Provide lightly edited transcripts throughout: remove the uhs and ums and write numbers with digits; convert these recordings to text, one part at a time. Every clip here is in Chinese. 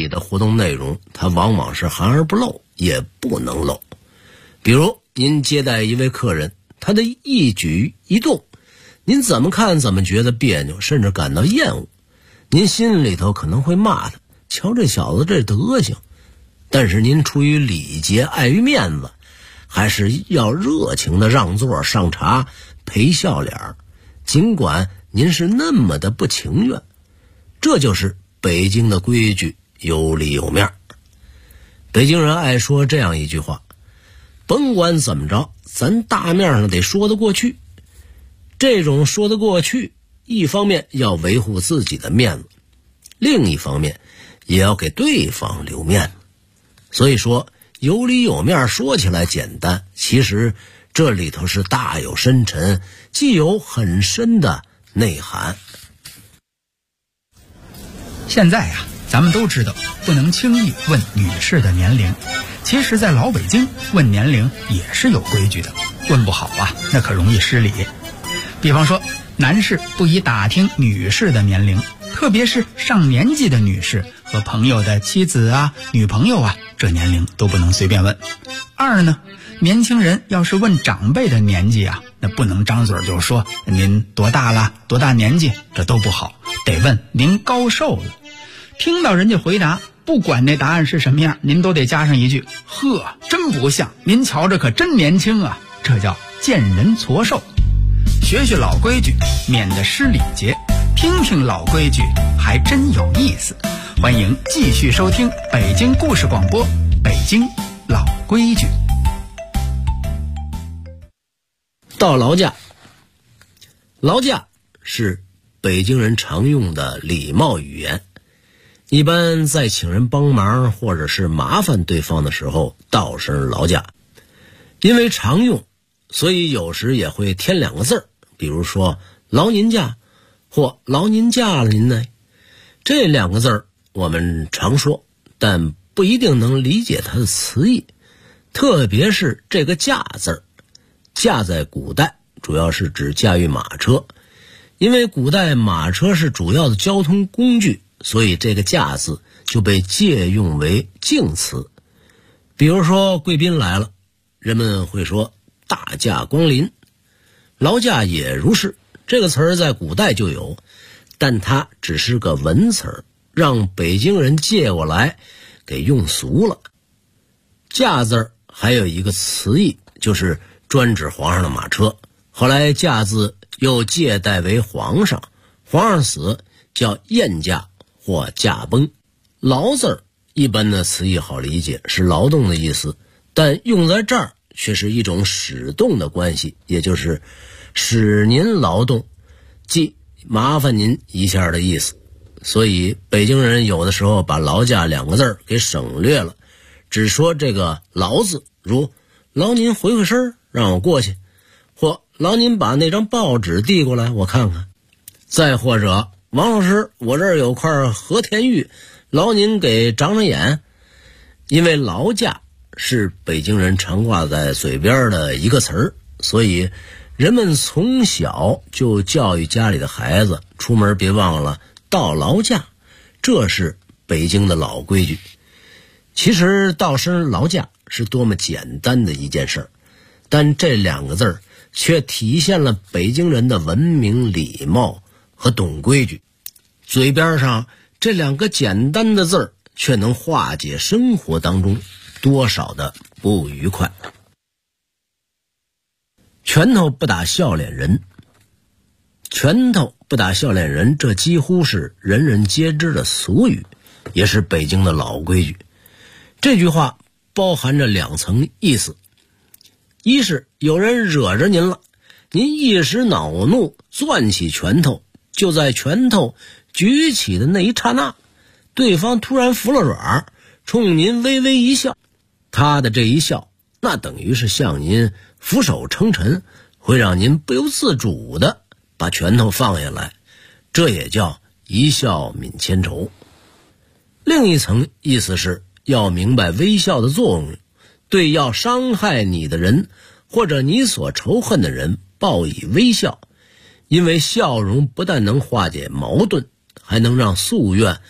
里的活动内容，它往往是含而不露，也不能露。比如您接待一位客人，他的一举一动，您怎么看怎么觉得别扭，甚至感到厌恶。您心里头可能会骂他，瞧这小子这德行。但是您出于礼节，碍于面子，还是要热情的让座上茶陪笑脸，尽管您是那么的不情愿。这就是北京的规矩，有里有面。北京人爱说这样一句话，甭管怎么着，咱大面上得说得过去。这种说得过去，一方面要维护自己的面子，另一方面也要给对方留面子。所以说有里有面说起来简单，其实这里头是大有深沉，既有很深的内涵。 现在呀，咱们都知道不能轻易问女士的年龄，其实在老北京问年龄也是有规矩的，问不好啊，那可容易失礼。比方说，男士不宜打听女士的年龄，特别是上年纪的女士和朋友的妻子啊、女朋友啊，这年龄都不能随便问。二呢，年轻人要是问长辈的年纪啊，那不能张嘴就说您多大了、多大年纪，这都不好，得问您高寿了。听到人家回答，不管那答案是什么样，您都得加上一句：呵，真不像，您瞧着可真年轻啊。这叫见人矬寿。学学老规矩，免得失礼节；听听老规矩，还真有意思。欢迎继续收听北京故事广播，北京老规矩。 到劳驾，劳驾是北京人常用的礼貌语言。一般在请人帮忙或者是麻烦对方的时候，道声劳驾。因为常用，所以有时也会添两个字儿，比如说劳您驾或劳您驾了您呢。这两个字儿我们常说，但不一定能理解它的词义，特别是这个驾字儿。驾在古代主要是指驾驭马车，因为古代马车是主要的交通工具，所以这个驾字就被借用为敬词。比如说贵宾来了，人们会说大驾光临。劳驾也如是，这个词儿在古代就有，但它只是个文词儿，让北京人借过来给用俗了。驾字儿还有一个词义，就是专指皇上的马车，后来驾字又借代为皇上，皇上死叫宴驾或驾崩。劳字儿一般的词义好理解，是劳动的意思，但用在这儿却是一种使动的关系，也就是使您劳动，即麻烦您一下的意思。所以北京人有的时候把劳驾两个字儿给省略了，只说这个劳字，如劳您回回身让我过去，或劳您把那张报纸递过来我看看，再或者王老师我这儿有块和田玉，劳您给长长眼。因为劳驾是北京人常挂在嘴边的一个词儿，所以人们从小就教育家里的孩子，出门别忘了到劳驾，这是北京的老规矩。其实道声劳驾是多么简单的一件事儿，但这两个字儿却体现了北京人的文明礼貌和懂规矩。嘴边上这两个简单的字儿，却能化解生活当中多少的不愉快。拳头不打笑脸人，拳头不打笑脸人，这几乎是人人皆知的俗语，也是北京的老规矩。这句话包含着两层意思，一是有人惹着您了，您一时恼怒攥起拳头，就在拳头举起的那一刹那，对方突然服了软，冲您微微一笑，他的这一笑那等于是向您俯首称臣，会让您不由自主的把拳头放下来，这也叫一笑泯千愁。另一层意思是要明白微笑的作用，对要伤害你的人或者你所仇恨的人报以微笑，因为笑容不但能化解矛盾，还能让夙愿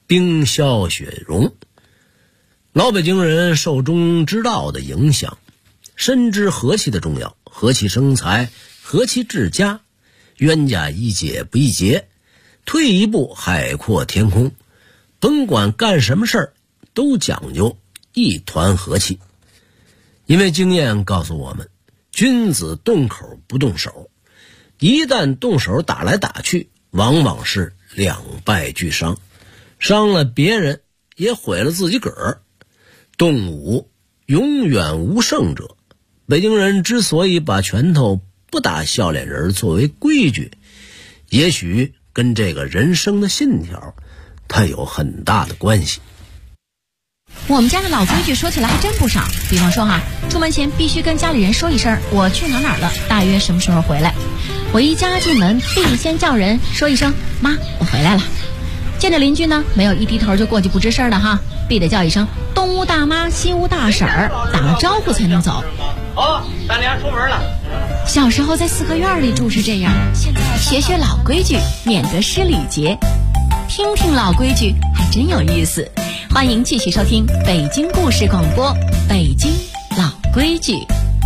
冰消雪融。老北京人受中之道的影响，深知和气的重要，和气生财，和气治家，冤家宜解不宜结，退一步海阔天空，甭管干什么事儿都讲究一团和气。因为经验告诉我们，君子动口不动手，一旦动手打来打去，往往是两败俱伤，伤了别人也毁了自己个儿。动武永远无胜者。北京人之所以把拳头不打笑脸人作为规矩，也许跟这个人生的信条它有很大的关系。 我们家的老规矩说起来还真不少，比方说出门前必须跟家里人说一声我去哪儿了，大约什么时候回来。我一家进门必先叫人说一声妈我回来了。见着邻居呢，没有一低头就过去不吱声的必得叫一声东屋大妈西屋大婶儿，打了招呼才能走。 咱俩出门了。 小时候在四合院里住是这样，现在学学老规矩，免得失礼节。听听老规矩还真有意思。欢迎继续收听北京故事广播，北京老规矩。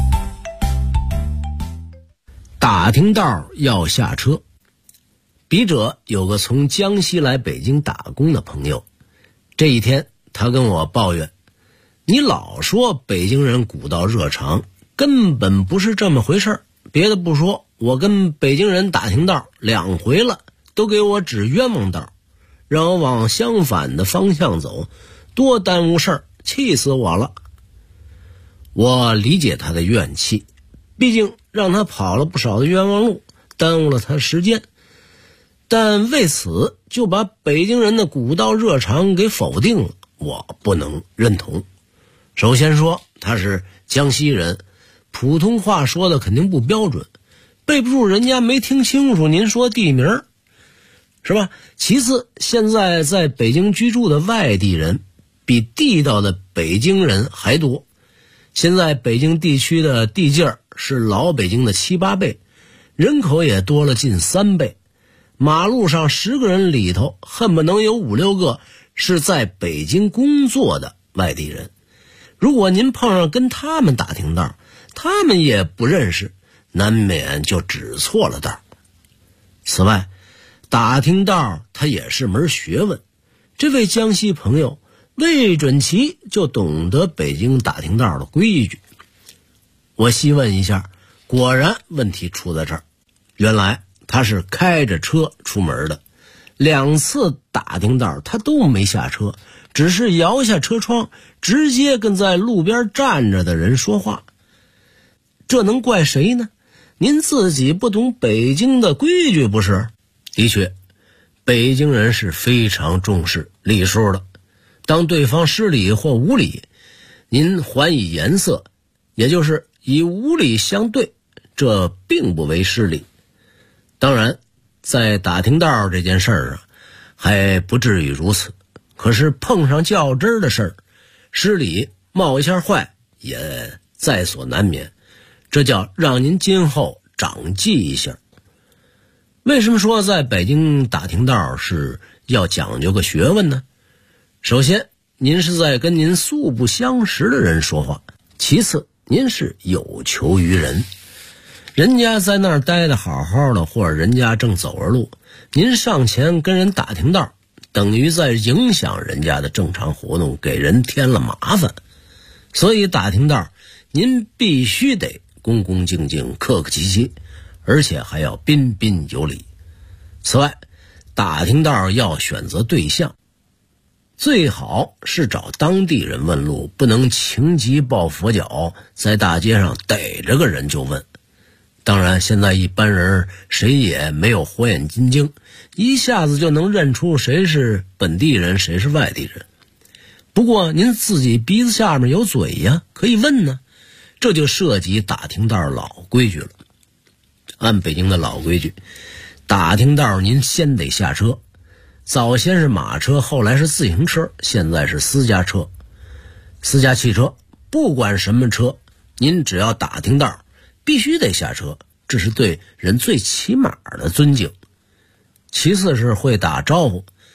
打听道要下车。笔者有个从江西来北京打工的朋友，这一天他跟我抱怨，你老说北京人古道热肠，根本不是这么回事。别的不说，我跟北京人打听道2回了，都给我指冤枉道，让我往相反的方向走，多耽误事儿，气死我了。我理解他的怨气，毕竟让他跑了不少的冤枉路，耽误了他时间，但为此就把北京人的古道热肠给否定了，我不能认同。首先说他是江西人，普通话说的肯定不标准，背不住人家没听清楚您说地名，是吧？其次，现在在北京居住的外地人比地道的北京人还多。现在北京地区的地界儿是老北京的7、8倍，人口也多了近3倍。马路上10个人里头，恨不能有5、6个是在北京工作的外地人。如果您碰上跟他们打听道，他们也不认识，难免就指错了道。此外，打听道它也是门学问。这位江西朋友未准其就懂得北京打听道的规矩。我细问一下，果然问题出在这儿。原来他是开着车出门的，2次打听道他都没下车，只是摇下车窗，直接跟在路边站着的人说话。这能怪谁呢？您自己不懂北京的规矩不是？的确，北京人是非常重视礼数的。当对方失礼或无礼，您还以颜色，也就是以无礼相对，这并不为失礼。当然，在打听道这件事儿还不至于如此。可是碰上较真的事儿，失礼冒一下坏也在所难免，这叫让您今后长记一下。为什么说在北京打听道是要讲究个学问呢？首先，您是在跟您素不相识的人说话；其次，您是有求于人，人家在那儿待得好好的，或者人家正走着路，您上前跟人打听道，等于在影响人家的正常活动，给人添了麻烦。所以打听道您必须得恭恭敬敬，客客气气，而且还要彬彬有礼。此外，打听道要选择对象，最好是找当地人问路，不能情急抱佛脚，在大街上逮着个人就问。当然，现在一般人谁也没有火眼金睛，一下子就能认出谁是本地人，谁是外地人。不过您自己鼻子下面有嘴呀，可以问呢。这就涉及打听道老规矩了。按北京的老规矩，打听道您先得下车。早先是马车，后来是自行车，现在是私家车。私家汽车不管什么车，您只要打听道必须得下车，这是对人最起码的尊敬。其次是会打招呼，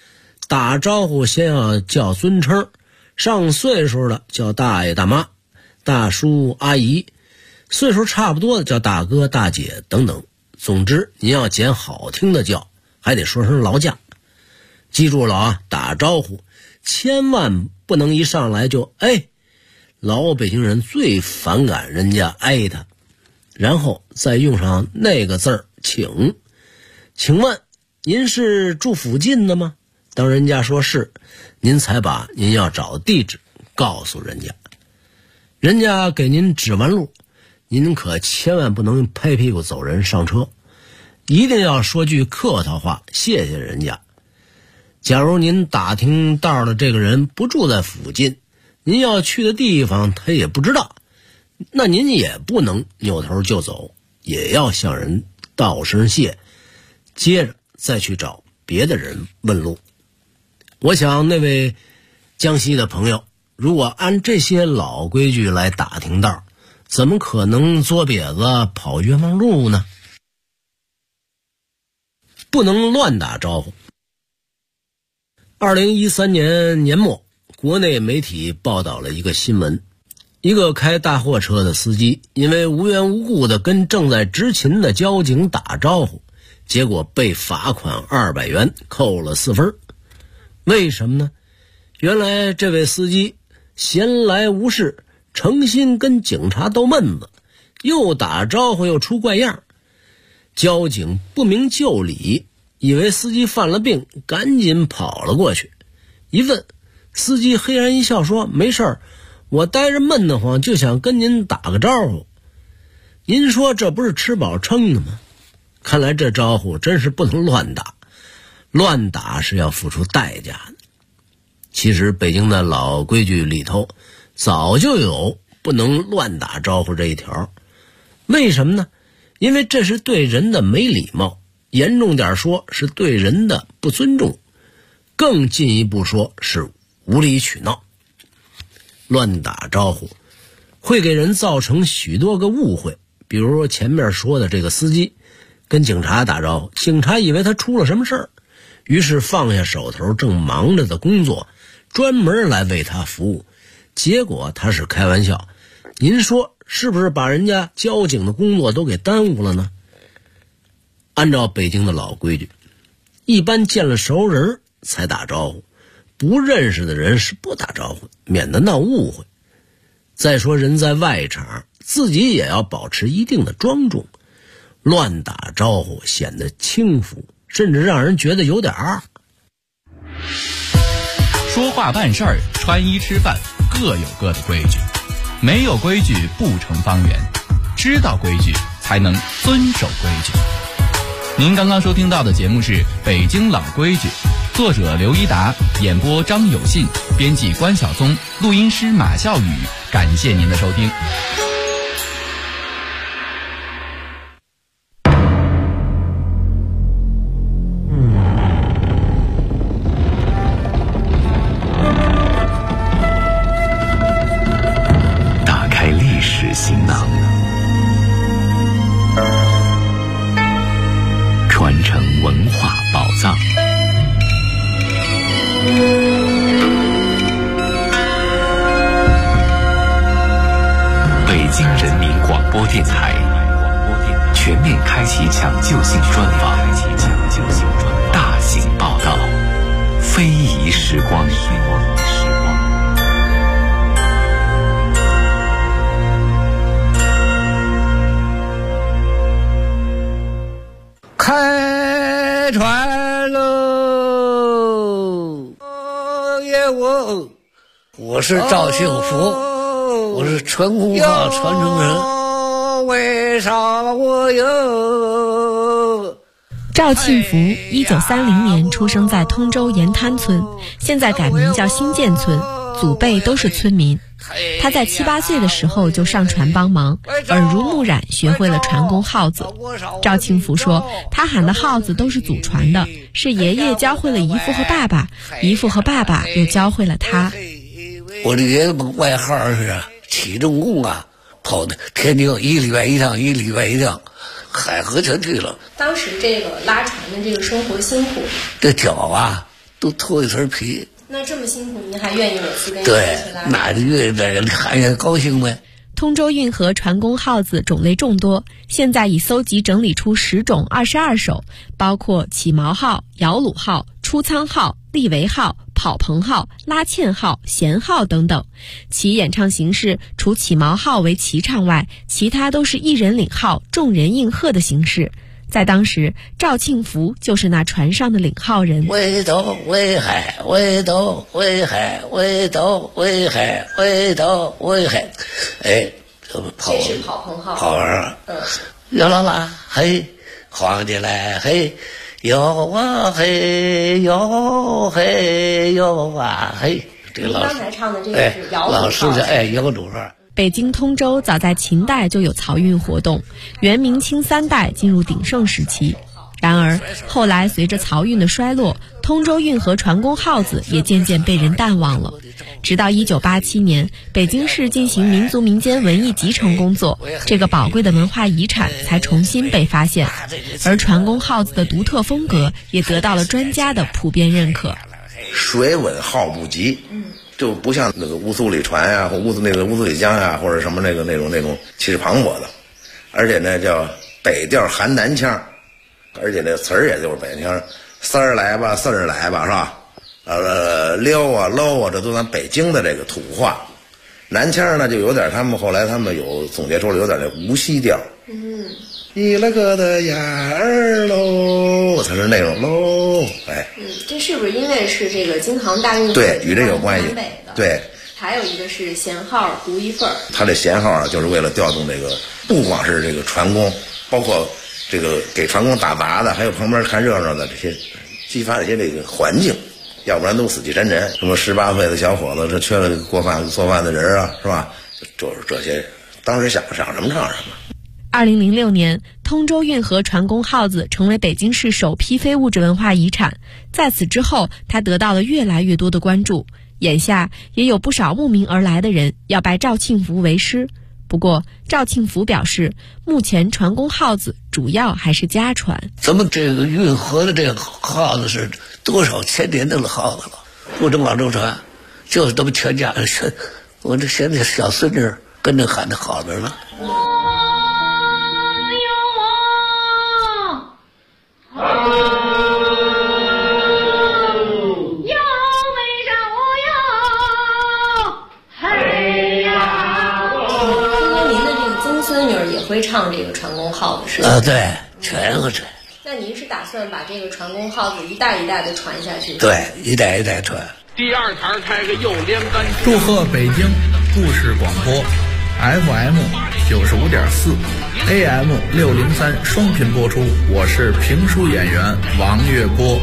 打招呼先要叫尊称，上岁数的叫大爷大妈、大叔阿姨，岁数差不多的叫大哥大姐等等。总之您要捡好听的叫，还得说声劳驾。记住了啊，打招呼千万不能一上来就老北京人最反感人家他，然后再用上那个字儿请。请问您是住附近的吗？当人家说是，您才把您要找的地址告诉人家。人家给您指完路，您可千万不能拍屁股走人上车，一定要说句客套话，谢谢人家。假如您打听道的这个人不住在附近，您要去的地方他也不知道，那您也不能扭头就走，也要向人道声谢，接着再去找别的人问路。我想那位江西的朋友，如果按这些老规矩来打听道，怎么可能作瘪子跑冤枉路呢？不能乱打招呼。2013年年末，国内媒体报道了一个新闻，一个开大货车的司机因为无缘无故的跟正在执勤的交警打招呼，结果被罚款200元，扣了4分。为什么呢？原来这位司机闲来无事，诚心跟警察逗闷子，又打招呼又出怪样，交警不明就里，以为司机犯了病，赶紧跑了过去。一问，司机嘿然一笑说：“没事儿，我待着闷得慌，就想跟您打个招呼。您说这不是吃饱撑的吗？”看来这招呼真是不能乱打，乱打是要付出代价的。其实北京的老规矩里头早就有不能乱打招呼这一条。为什么呢？因为这是对人的没礼貌，严重点说是对人的不尊重，更进一步说是无理取闹。乱打招呼会给人造成许多个误会，比如说前面说的这个司机跟警察打招呼，警察以为他出了什么事儿，于是放下手头正忙着的工作，专门来为他服务，结果他是开玩笑。您说是不是把人家交警的工作都给耽误了呢？按照北京的老规矩，一般见了熟人才打招呼，不认识的人是不打招呼，免得闹误会。再说人在外场，自己也要保持一定的庄重，乱打招呼显得轻浮，甚至让人觉得有点二。 说话办事儿，穿衣吃饭，各有各的规矩，没有规矩不成方圆，知道规矩才能遵守规矩。您刚刚收听到的节目是《北京老规矩》，作者刘一达，演播张有信，编辑关晓松，录音师马笑宇。感谢您的收听。 打开历史行囊，传承文化宝藏。北京人民广播电台全面开启抢救性专访，大型报道，非遗时光。 开船喽！我是赵幸福，我是传功号传承人。为啥我有？ 赵庆福1930年出生在通州沿滩村，现在改名叫新建村，祖辈都是村民。他在7、8岁的时候就上船帮忙，耳濡目染学会了传功号子。赵庆福说，他喊的号子都是祖传的，是爷爷教会了姨父和爸爸，姨父和爸爸又教会了他。 我的爷爷外号是起重工啊，跑的天津1礼拜一趟，1礼拜一趟，海河全去了。 当时这个拉船的这个生活辛苦， 这脚啊都脱一层皮。 那这么辛苦，您还愿意每次跟对，那就愿意这个看也高兴呗。 通州运河船工号子种类众多，现在已搜集整理出10种22首，包括起锚号、摇橹号、出舱号、立桅号、跑棚号、拉纤号、舷号等等。其演唱形式除起锚号为齐唱外，其他都是一人领号，众人应和的形式。在当时，赵庆福就是那船上的领号人。 围斗围海，围斗围海，围斗围海，围斗围海。哎，这是跑棚号。 跑完，摇啦啦，嘿，晃起来，嘿，摇啊嘿，摇嘿，摇啊嘿。这个刚才唱的这个是摇橹号。 老师的摇橹号。 北京通州早在秦代就有漕运活动，元明清3代进入鼎盛时期。然而后来随着漕运的衰落，通州运河船工号子也渐渐被人淡忘了。直到1987年，北京市进行民族民间文艺集成工作，这个宝贵的文化遗产才重新被发现，而船工号子的独特风格也得到了专家的普遍认可。 水稳号不急，就不像那个乌苏里船啊，或乌苏里江啊，或者什么那种气势磅礴的，而且呢叫北调含南腔，而且那词儿也就是北腔，丝儿来吧，四儿来吧，是吧？溜啊搂啊，这都咱北京的这个土话。南腔呢就有点，他们有总结出了有点那无锡调。你了个的呀儿喽，它是那种喽，哎。 这是不是因为是这个京杭大运河？ 对，与这有关系。对。 还有一个是舷号独一份儿。 它这舷号啊，就是为了调动这个，不光是这个船工，包括这个给船工打杂的，还有旁边看热闹的这些，激发一些这个环境，要不然都死气沉沉。什么18岁的小伙子，这缺了做饭的人啊，是吧？就是这些，当时想什么唱什么。 2006年，通州运河船工号子成为北京市首批非物质文化遗产。在此之后，它得到了越来越多的关注。眼下也有不少慕名而来的人要拜赵庆福为师。不过，赵庆福表示，目前船工号子主要还是家传。 咱们这个运河的这个号子是多少千年的号子了，不止广州船，就是咱们全家人。我这现在小孙女跟着喊的号子了。 会唱这个船工号子是吧？ 对，全会唱。 那您是打算把这个船工号子一代一代的传下去？ 对，一代一代传。 第二台开个右连杆。 祝贺北京故事广播 FM 95.4 AM 603双频播出，我是评书演员王月波。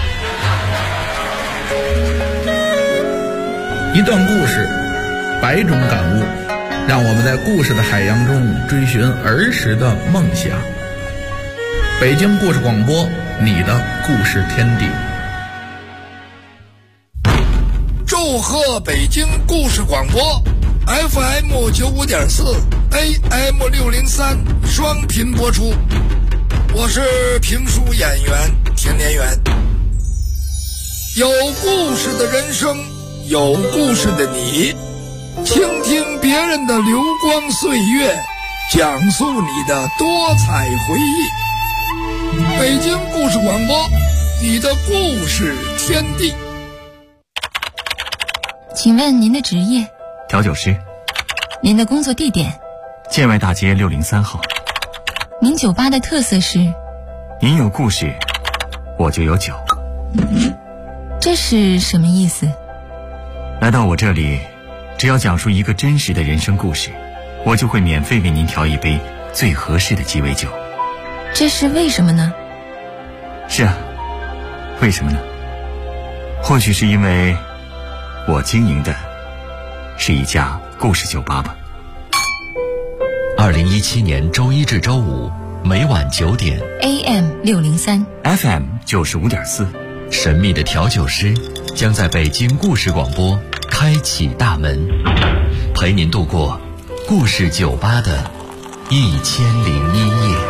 一段故事，百种感悟，让我们在故事的海洋中追寻儿时的梦想。北京故事广播，你的故事天地。 祝贺北京故事广播 FM 95.4 AM 603双频播出，我是评书演员田连元。有故事的人生，有故事的你，倾听别人的流光岁月，讲述你的多彩回忆。北京故事广播，你的故事天地。 请问您的职业？ 调酒师。 您的工作地点？ 建外大街603号。 您酒吧的特色是？ 您有故事，我就有酒。 这是什么意思？ 来到我这里，只要讲述一个真实的人生故事，我就会免费为您调一杯最合适的鸡尾酒。 这是为什么呢？ 是啊，为什么呢？或许是因为我经营的是一家故事酒吧吧。 2017年周一至周五每晚9点 AM 603 FM 95.4， 神秘的调酒师将在北京故事广播开启大门，陪您度过故事酒吧的1001夜。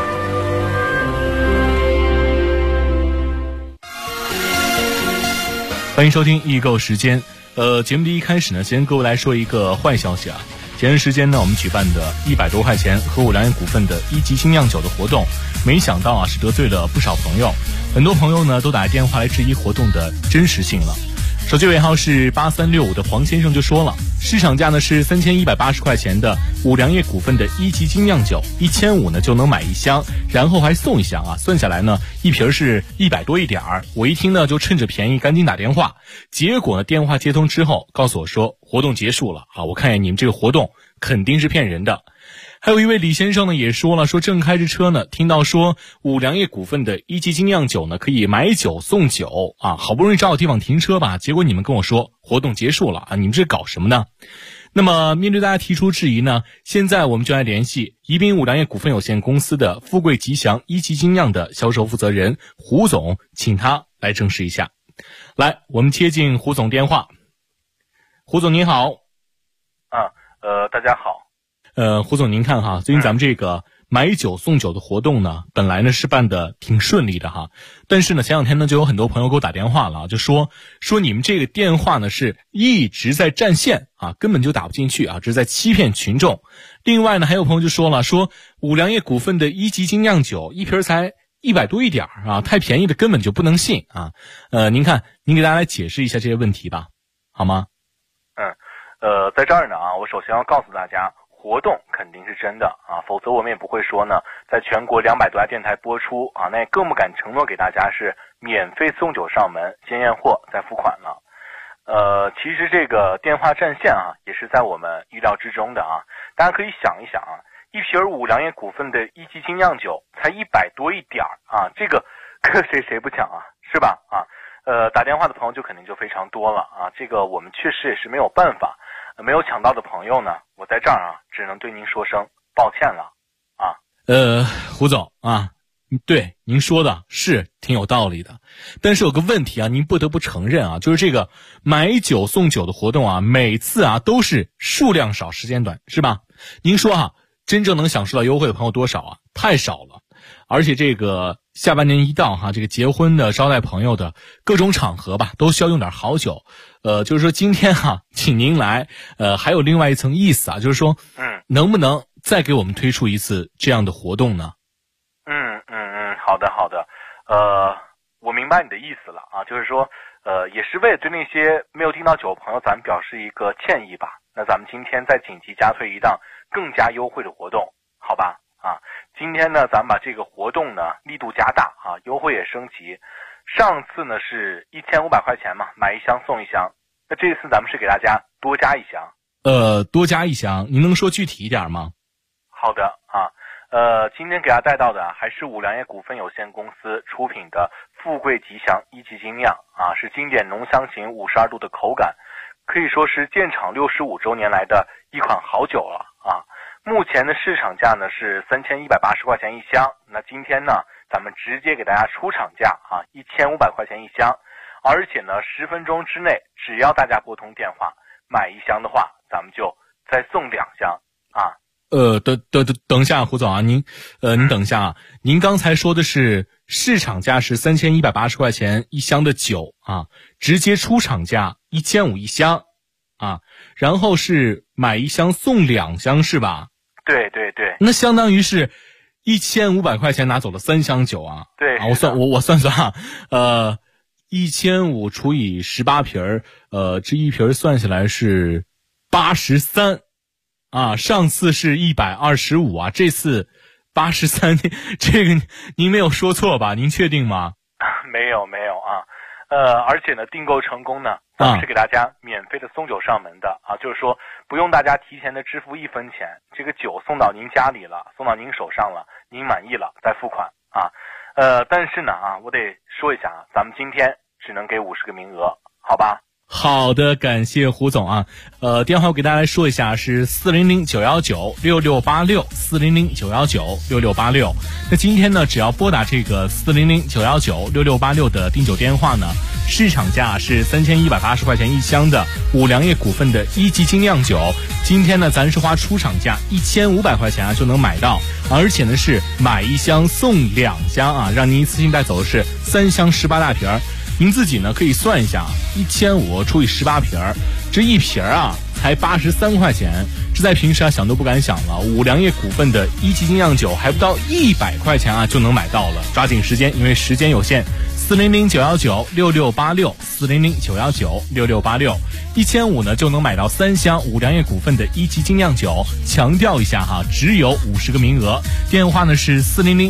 欢迎收听易购时间。节目的一开始呢，先跟各位来说一个坏消息啊。前段时间呢，我们举办的100多块钱和五粮液股份的1级精酿酒的活动，没想到啊是得罪了不少朋友，很多朋友呢都打电话来质疑活动的真实性了。手机尾号是8365的黄先生就说了，市场价呢是3180块钱的五粮液股份的1级精酿酒，1500呢就能买一箱，然后还送一箱啊，算下来呢一瓶是100多一点儿。我一听呢就趁着便宜赶紧打电话，结果呢电话接通之后告诉我说活动结束了啊，我看见你们这个活动肯定是骗人的。还有一位李先生呢也说了，说正开着车呢，听到说五粮液股份的1级精酿酒呢可以买酒送酒啊，好不容易找好地方停车吧，结果你们跟我说活动结束了啊，你们这搞什么呢？那么面对大家提出质疑呢，现在我们就来联系宜宾五粮液股份有限公司的富贵吉祥1级精酿的销售负责人胡总，请他来证实一下。来，我们接进胡总电话。胡总您好。 大家好。 胡总您看哈，最近咱们这个买酒送酒的活动呢，本来呢是办的挺顺利的哈，但是呢前两天呢就有很多朋友给我打电话了，就说你们这个电话呢是一直在占线啊，根本就打不进去啊，这是在欺骗群众。另外呢还有朋友就说了，说五粮液股份的1级精酿酒一瓶才100多一点啊，太便宜的根本就不能信啊。您看您给大家来解释一下这些问题吧，好吗？ 在这儿呢啊，我首先要告诉大家，活动肯定是真的啊，否则我们也不会说呢，在全国200多家电台播出啊，那也更不敢承诺给大家是免费送酒上门，先验货再付款了。其实这个电话占线啊，也是在我们预料之中的啊。大家可以想一想啊，一瓶五粮液股份的1级精酿酒才100多一点啊，这个搁谁不抢啊，是吧？啊，打电话的朋友就肯定就非常多了啊，这个我们确实也是没有办法。没有抢到的朋友呢，我在这儿啊，只能对您说声抱歉了啊。 胡总啊，对您说的是挺有道理的，但是有个问题啊，您不得不承认啊，就是这个买酒送酒的活动啊，每次啊都是数量少时间短，是吧？您说啊，真正能享受到优惠的朋友多少啊？太少了。而且这个下半年一到哈，这个结婚的、招待朋友的各种场合吧，都需要用点好酒。就是说今天哈，请您来，还有另外一层意思啊，就是说，能不能再给我们推出一次这样的活动呢？ 好的，我明白你的意思了啊，就是说，也是为了对那些没有订到酒的朋友，咱们表示一个歉意吧。那咱们今天再紧急加推一档更加优惠的活动，好吧？啊，今天呢，咱们把这个活动呢力度加大啊，优惠也升级。上次呢是1500块钱嘛，买一箱送一箱。那这次咱们是给大家多加一箱。 多加一箱，您能说具体一点吗？ 好的啊，今天给大家带到的还是五粮液股份有限公司出品的富贵吉祥1级精酿啊，是经典浓香型52度的口感，可以说是建厂65周年来的一款好酒了啊。目前的市场价呢是3180块钱一箱，那今天呢咱们直接给大家出厂价啊，1500块钱一箱，而且呢10分钟之内，只要大家拨通电话买一箱的话，咱们就再送2箱啊。 等一下，胡总啊，您等一下啊，您刚才说的是市场价是3180块钱一箱的酒啊，直接出厂价1500一箱啊，然后是买一箱送2箱是吧？ 对， 那相当于是1500块钱拿走了3箱酒啊。 对啊，我算啊，1500除以18瓶这一瓶算下来是83啊，上次是125啊，这次83，这个您没有说错吧？您确定吗？ 没有啊，而且呢，订购成功呢，咱们是给大家免费的送酒上门的啊，就是说不用大家提前的支付1分钱，这个酒送到您家里了，送到您手上了，您满意了再付款啊。但是呢啊，我得说一下啊，咱们今天只能给50个名额，好吧？ 好的，感谢胡总啊。电话我给大家来说一下，是400-919-6686，400-919-6686。那今天呢，只要拨打这个400-919-6686的订酒电话呢，市场价是3180块钱一箱的五粮液股份的1级精酿酒，今天呢，咱是花出厂价1500块钱啊就能买到，而且呢是买一箱送2箱啊，让您一次性带走的是3箱18大瓶。 您自己呢可以算一下，1500除以18瓶，这一瓶啊才83块钱，这在平时啊想都不敢想了。五粮液股份的一级精酿酒还不到100块钱啊就能买到了，抓紧时间，因为时间有限。400-919-6686，400-919-6686，1500呢就能买到3箱五粮液股份的一级精酿酒。强调一下哈，只有50个名额。电话呢是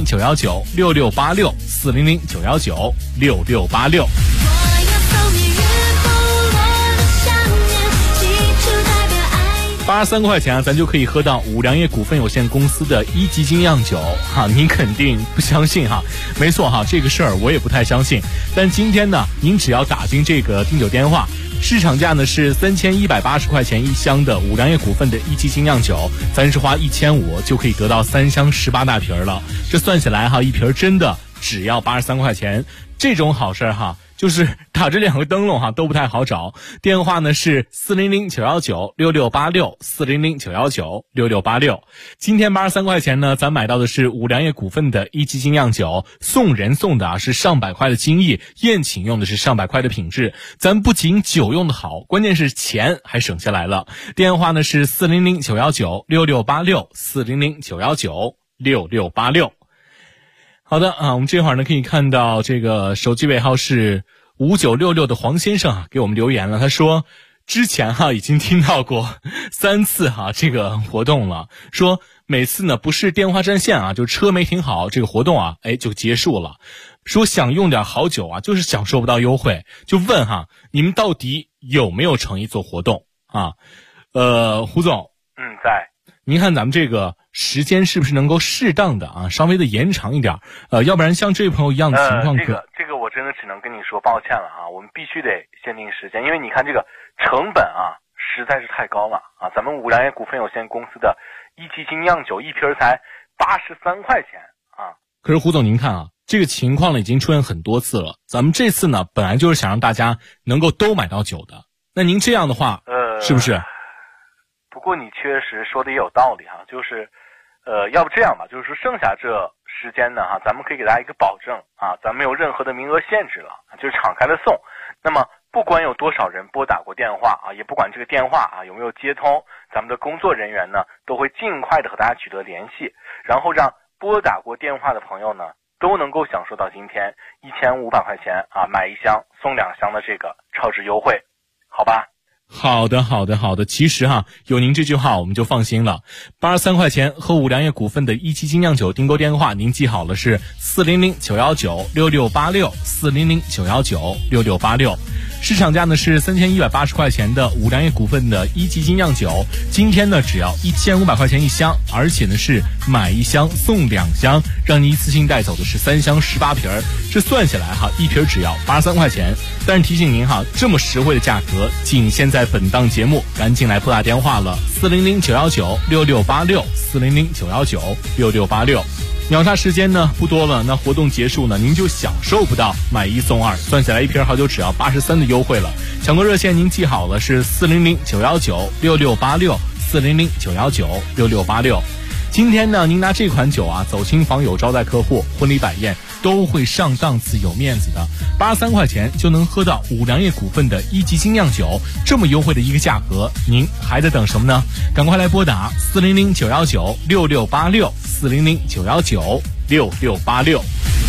400-919-6686，400-919-6686。83块钱啊，咱就可以喝到五粮液股份有限公司的一级精酿酒哈，您肯定不相信哈？没错哈，这个事儿我也不太相信。但今天呢，您只要打进这个订酒电话，市场价呢是3180块钱一箱的五粮液股份的一级精酿酒，咱是花1500就可以得到3箱18大瓶了。这算起来哈，一瓶真的只要83块钱，这种好事哈。就是打这2个灯笼哈都不太好找，电话呢是400-919-6686，400-919-6686。今天83块钱呢，咱买到的是五粮液股份的一级精酿酒，送人送的啊是上百块的精益，宴请用的是上百块的品质。咱不仅酒用的好，关键是钱还省下来了。电话呢是400-919-6686，400-919-6686。好的啊，我们这会儿呢可以看到这个手机尾号是5966的黄先生啊给我们留言了，他说之前哈已经听到过3次哈这个活动了，说每次呢不是电话占线啊，就车没停好，这个活动啊就结束了。说想用点好酒啊，就是享受不到优惠，就问哈你们到底有没有诚意做活动啊？胡总， 在。 您看咱们这个时间是不是能够适当的啊，稍微的延长一点？要不然像这位朋友一样的情况这个我真的只能跟你说抱歉了啊，我们必须得限定时间，因为你看这个成本啊实在是太高了啊。咱们五粮液股份有限公司的一级精酿酒一瓶才83块钱啊。 可是胡总您看啊，这个情况呢已经出现很多次了，咱们这次呢本来就是想让大家能够都买到酒的，那您这样的话是不是？ 不过你确实说的也有道理哈，就是要不这样吧，就是说剩下这时间呢哈，咱们可以给大家一个保证啊，咱没有任何的名额限制了，就是敞开了送。那么不管有多少人拨打过电话啊，也不管这个电话啊有没有接通，咱们的工作人员呢都会尽快的和大家取得联系，然后让拨打过电话的朋友呢都能够享受到今天1500块钱啊买1箱送2箱的这个超值优惠，好吧？ 好的。其实哈，有您这句话我们就放心了。83块钱和五粮液股份的一级精酿酒订购电话，您记好了是400-919-6686，400-919-6686。市场价呢是3180块钱的五粮液股份的一级精酿酒，今天呢只要1500块钱一箱，而且呢是买1箱送2箱，让您一次性带走的是3箱18瓶，这算下来哈，一瓶只要83块钱。但是提醒您哈，这么实惠的价格仅限在本档节目，赶紧来拨打电话了，400-919-6686，400-919-6686。秒杀时间呢不多了，那活动结束呢，您就享受不到买1送2，算下来一瓶好酒只要83的优惠了。抢购热线您记好了是400-919-6686，400-919-6686。今天呢，您拿这款酒啊走亲访友、招待客户、婚礼摆宴都会上档次、有面子的。83块钱就能喝到五粮液股份的一级精酿酒，这么优惠的一个价格，您还在等什么呢？赶快来拨打400-919-6686，400-919-6686。